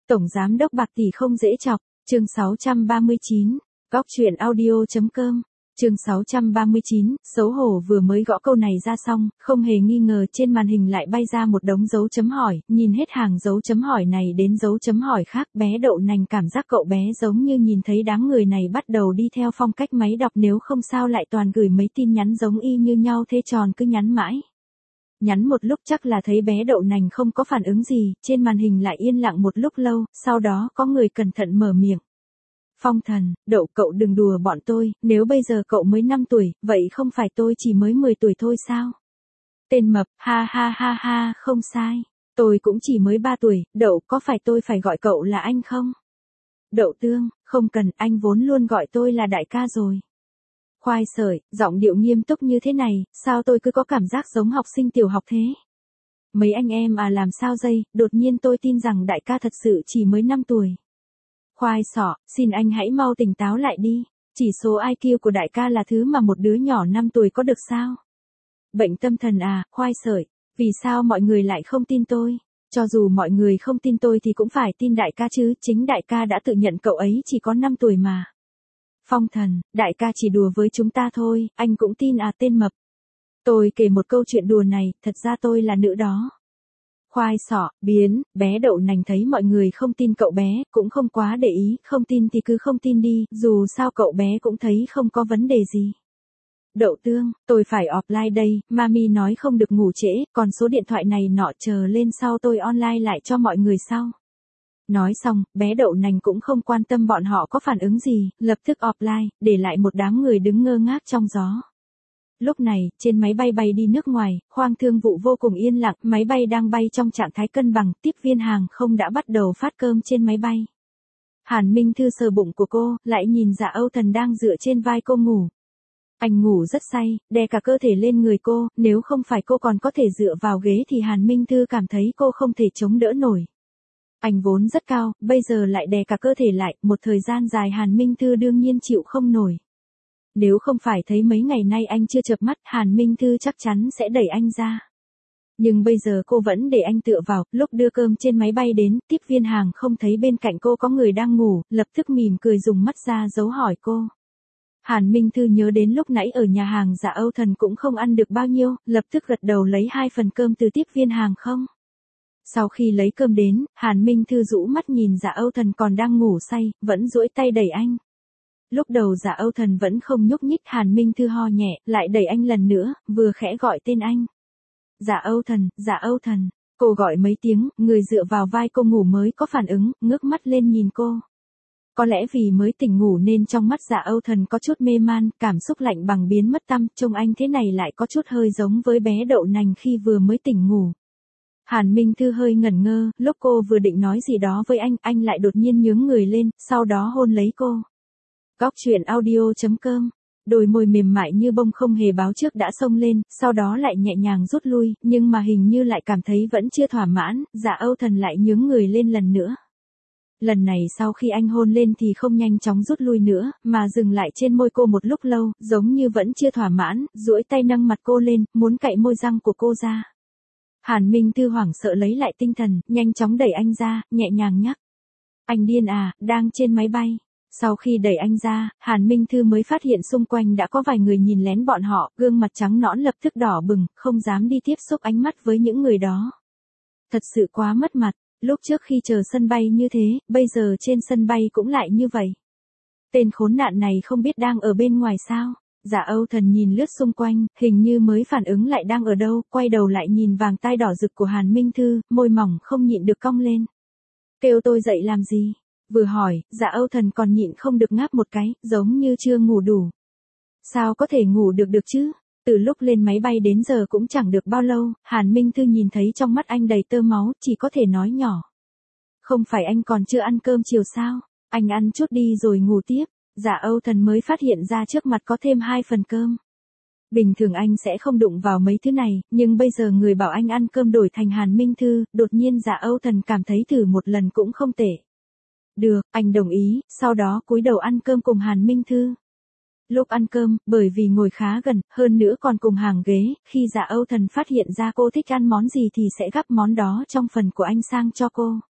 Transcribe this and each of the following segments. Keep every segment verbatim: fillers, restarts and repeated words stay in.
Tổng giám đốc bạc tỷ không dễ chọc, chương sáu trăm ba mươi chín, góc chuyện audio.com, chương sáu trăm ba mươi chín, xấu hổ vừa mới gõ câu này ra xong, không hề nghi ngờ trên màn hình lại bay ra một đống dấu chấm hỏi, nhìn hết hàng dấu chấm hỏi này đến dấu chấm hỏi khác, bé đậu nành cảm giác cậu bé giống như nhìn thấy đám người này bắt đầu đi theo phong cách máy đọc, nếu không sao lại toàn gửi mấy tin nhắn giống y như nhau thế, tròn cứ nhắn mãi. Nhắn một lúc chắc là thấy bé đậu nành không có phản ứng gì, trên màn hình lại yên lặng một lúc lâu, sau đó có người cẩn thận mở miệng. Phong thần, đậu cậu đừng đùa bọn tôi, nếu bây giờ cậu mới năm tuổi, vậy không phải tôi chỉ mới mười tuổi thôi sao? Tên mập, ha ha ha ha, không sai. Tôi cũng chỉ mới ba tuổi, đậu có phải tôi phải gọi cậu là anh không? Đậu tương, không cần, anh vốn luôn gọi tôi là đại ca rồi. Khoai sởi, giọng điệu nghiêm túc như thế này, sao tôi cứ có cảm giác giống học sinh tiểu học thế? Mấy anh em à làm sao dây, đột nhiên tôi tin rằng đại ca thật sự chỉ mới năm tuổi. Khoai sọ, xin anh hãy mau tỉnh táo lại đi, chỉ số i kiu của đại ca là thứ mà một đứa nhỏ năm tuổi có được sao? Bệnh tâm thần à, khoai sởi, vì sao mọi người lại không tin tôi? Cho dù mọi người không tin tôi thì cũng phải tin đại ca chứ, chính đại ca đã tự nhận cậu ấy chỉ có năm tuổi mà. Phong thần, đại ca chỉ đùa với chúng ta thôi, anh cũng tin à, tên mập. Tôi kể một câu chuyện đùa này, thật ra tôi là nữ đó. Khoai sọ, biến, bé đậu nành thấy mọi người không tin cậu bé, cũng không quá để ý, không tin thì cứ không tin đi, dù sao cậu bé cũng thấy không có vấn đề gì. Đậu tương, tôi phải offline đây, mami nói không được ngủ trễ, còn số điện thoại này nọ chờ lên sau tôi online lại cho mọi người sau. Nói xong, bé đậu nành cũng không quan tâm bọn họ có phản ứng gì, lập tức offline, để lại một đám người đứng ngơ ngác trong gió. Lúc này, trên máy bay bay đi nước ngoài, khoang thương vụ vô cùng yên lặng, máy bay đang bay trong trạng thái cân bằng, tiếp viên hàng không đã bắt đầu phát cơm trên máy bay. Hàn Minh Thư sờ bụng của cô, lại nhìn Dạ Âu Thần đang dựa trên vai cô ngủ. Anh ngủ rất say, đè cả cơ thể lên người cô, nếu không phải cô còn có thể dựa vào ghế thì Hàn Minh Thư cảm thấy cô không thể chống đỡ nổi. Anh vốn rất cao, bây giờ lại đè cả cơ thể lại, một thời gian dài Hàn Minh Thư đương nhiên chịu không nổi. Nếu không phải thấy mấy ngày nay anh chưa chợp mắt, Hàn Minh Thư chắc chắn sẽ đẩy anh ra. Nhưng bây giờ cô vẫn để anh tựa vào, lúc đưa cơm trên máy bay đến, tiếp viên hàng không thấy bên cạnh cô có người đang ngủ, lập tức mỉm cười dùng mắt ra dấu hỏi cô. Hàn Minh Thư nhớ đến lúc nãy ở nhà hàng Dạ Âu Thần cũng không ăn được bao nhiêu, lập tức gật đầu lấy hai phần cơm từ tiếp viên hàng không. Sau khi lấy cơm đến, Hàn Minh Thư rũ mắt nhìn Dạ Âu Thần còn đang ngủ say, vẫn duỗi tay đẩy anh. Lúc đầu Dạ Âu Thần vẫn không nhúc nhích, Hàn Minh Thư ho nhẹ, lại đẩy anh lần nữa, vừa khẽ gọi tên anh. Dạ Âu Thần, Dạ Âu Thần, cô gọi mấy tiếng, người dựa vào vai cô ngủ mới có phản ứng, ngước mắt lên nhìn cô. Có lẽ vì mới tỉnh ngủ nên trong mắt Dạ Âu Thần có chút mê man, cảm xúc lạnh bằng biến mất tăm, trông anh thế này lại có chút hơi giống với bé đậu nành khi vừa mới tỉnh ngủ. Hàn Minh Thư hơi ngẩn ngơ, lúc cô vừa định nói gì đó với anh, anh lại đột nhiên nhướng người lên, sau đó hôn lấy cô. Góc chuyện audio.com, đôi môi mềm mại như bông không hề báo trước đã xông lên, sau đó lại nhẹ nhàng rút lui, nhưng mà hình như lại cảm thấy vẫn chưa thỏa mãn, Dạ Âu Thần lại nhướng người lên lần nữa. Lần này sau khi anh hôn lên thì không nhanh chóng rút lui nữa, mà dừng lại trên môi cô một lúc lâu, giống như vẫn chưa thỏa mãn, duỗi tay nâng mặt cô lên, muốn cạy môi răng của cô ra. Hàn Minh Thư hoảng sợ lấy lại tinh thần, nhanh chóng đẩy anh ra, nhẹ nhàng nhắc. Anh điên à, đang trên máy bay. Sau khi đẩy anh ra, Hàn Minh Thư mới phát hiện xung quanh đã có vài người nhìn lén bọn họ, gương mặt trắng nõn lập tức đỏ bừng, không dám đi tiếp xúc ánh mắt với những người đó. Thật sự quá mất mặt, lúc trước khi chờ sân bay như thế, bây giờ trên sân bay cũng lại như vậy. Tên khốn nạn này không biết đang ở bên ngoài sao? Dạ Âu Thần nhìn lướt xung quanh, hình như mới phản ứng lại đang ở đâu, quay đầu lại nhìn vàng tai đỏ rực của Hàn Minh Thư, môi mỏng không nhịn được cong lên. Kêu tôi dậy làm gì? Vừa hỏi, Dạ Âu Thần còn nhịn không được ngáp một cái, giống như chưa ngủ đủ. Sao có thể ngủ được được chứ? Từ lúc lên máy bay đến giờ cũng chẳng được bao lâu, Hàn Minh Thư nhìn thấy trong mắt anh đầy tơ máu, chỉ có thể nói nhỏ. Không phải anh còn chưa ăn cơm chiều sao? Anh ăn chút đi rồi ngủ tiếp. Dạ Âu Thần mới phát hiện ra trước mặt có thêm hai phần cơm. Bình thường anh sẽ không đụng vào mấy thứ này, nhưng bây giờ người bảo anh ăn cơm đổi thành Hàn Minh Thư, đột nhiên Dạ Âu Thần cảm thấy thử một lần cũng không tệ. Được, anh đồng ý, sau đó cúi đầu ăn cơm cùng Hàn Minh Thư. Lúc ăn cơm, bởi vì ngồi khá gần, hơn nữa còn cùng hàng ghế, khi Dạ Âu Thần phát hiện ra cô thích ăn món gì thì sẽ gắp món đó trong phần của anh sang cho cô.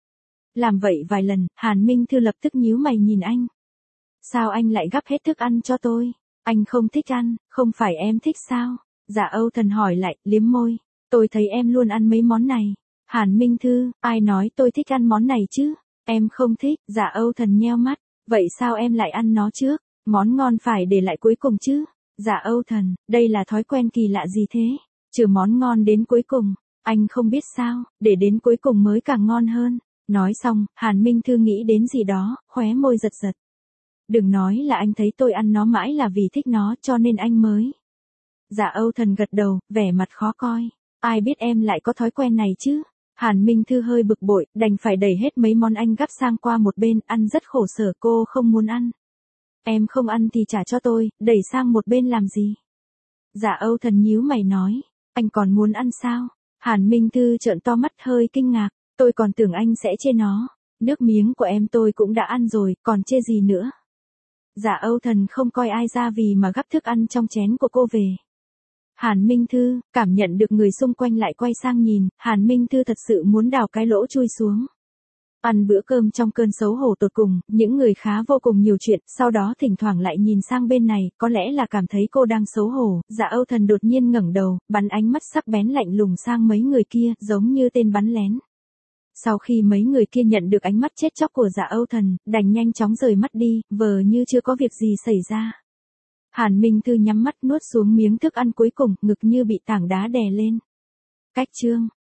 Làm vậy vài lần, Hàn Minh Thư lập tức nhíu mày nhìn anh. Sao anh lại gắp hết thức ăn cho tôi? Anh không thích ăn, không phải em thích sao? Dạ Âu Thần hỏi lại, liếm môi. Tôi thấy em luôn ăn mấy món này. Hàn Minh Thư, ai nói tôi thích ăn món này chứ? Em không thích. Dạ Âu Thần nheo mắt. Vậy sao em lại ăn nó trước? Món ngon phải để lại cuối cùng chứ? Dạ Âu Thần, đây là thói quen kỳ lạ gì thế? Trừ món ngon đến cuối cùng. Anh không biết sao, để đến cuối cùng mới càng ngon hơn. Nói xong, Hàn Minh Thư nghĩ đến gì đó, khóe môi giật giật. Đừng nói là anh thấy tôi ăn nó mãi là vì thích nó cho nên anh mới. Dạ Âu Thần gật đầu, vẻ mặt khó coi. Ai biết em lại có thói quen này chứ? Hàn Minh Thư hơi bực bội, đành phải đẩy hết mấy món anh gắp sang qua một bên, ăn rất khổ sở, cô không muốn ăn. Em không ăn thì trả cho tôi, đẩy sang một bên làm gì? Dạ Âu Thần nhíu mày nói, anh còn muốn ăn sao? Hàn Minh Thư trợn to mắt hơi kinh ngạc, tôi còn tưởng anh sẽ chê nó. Nước miếng của em tôi cũng đã ăn rồi, còn chê gì nữa? Dạ Âu Thần không coi ai ra vì mà gắp thức ăn trong chén của cô về. Hàn Minh Thư, cảm nhận được người xung quanh lại quay sang nhìn, Hàn Minh Thư thật sự muốn đào cái lỗ chui xuống. Ăn bữa cơm trong cơn xấu hổ tột cùng, những người khá vô cùng nhiều chuyện, sau đó thỉnh thoảng lại nhìn sang bên này, có lẽ là cảm thấy cô đang xấu hổ, Dạ Âu Thần đột nhiên ngẩng đầu, bắn ánh mắt sắc bén lạnh lùng sang mấy người kia, giống như tên bắn lén. Sau khi mấy người kia nhận được ánh mắt chết chóc của Dạ Âu Thần, đành nhanh chóng rời mắt đi, vờ như chưa có việc gì xảy ra. Hàn Minh Thư nhắm mắt nuốt xuống miếng thức ăn cuối cùng, ngực như bị tảng đá đè lên. Cách chương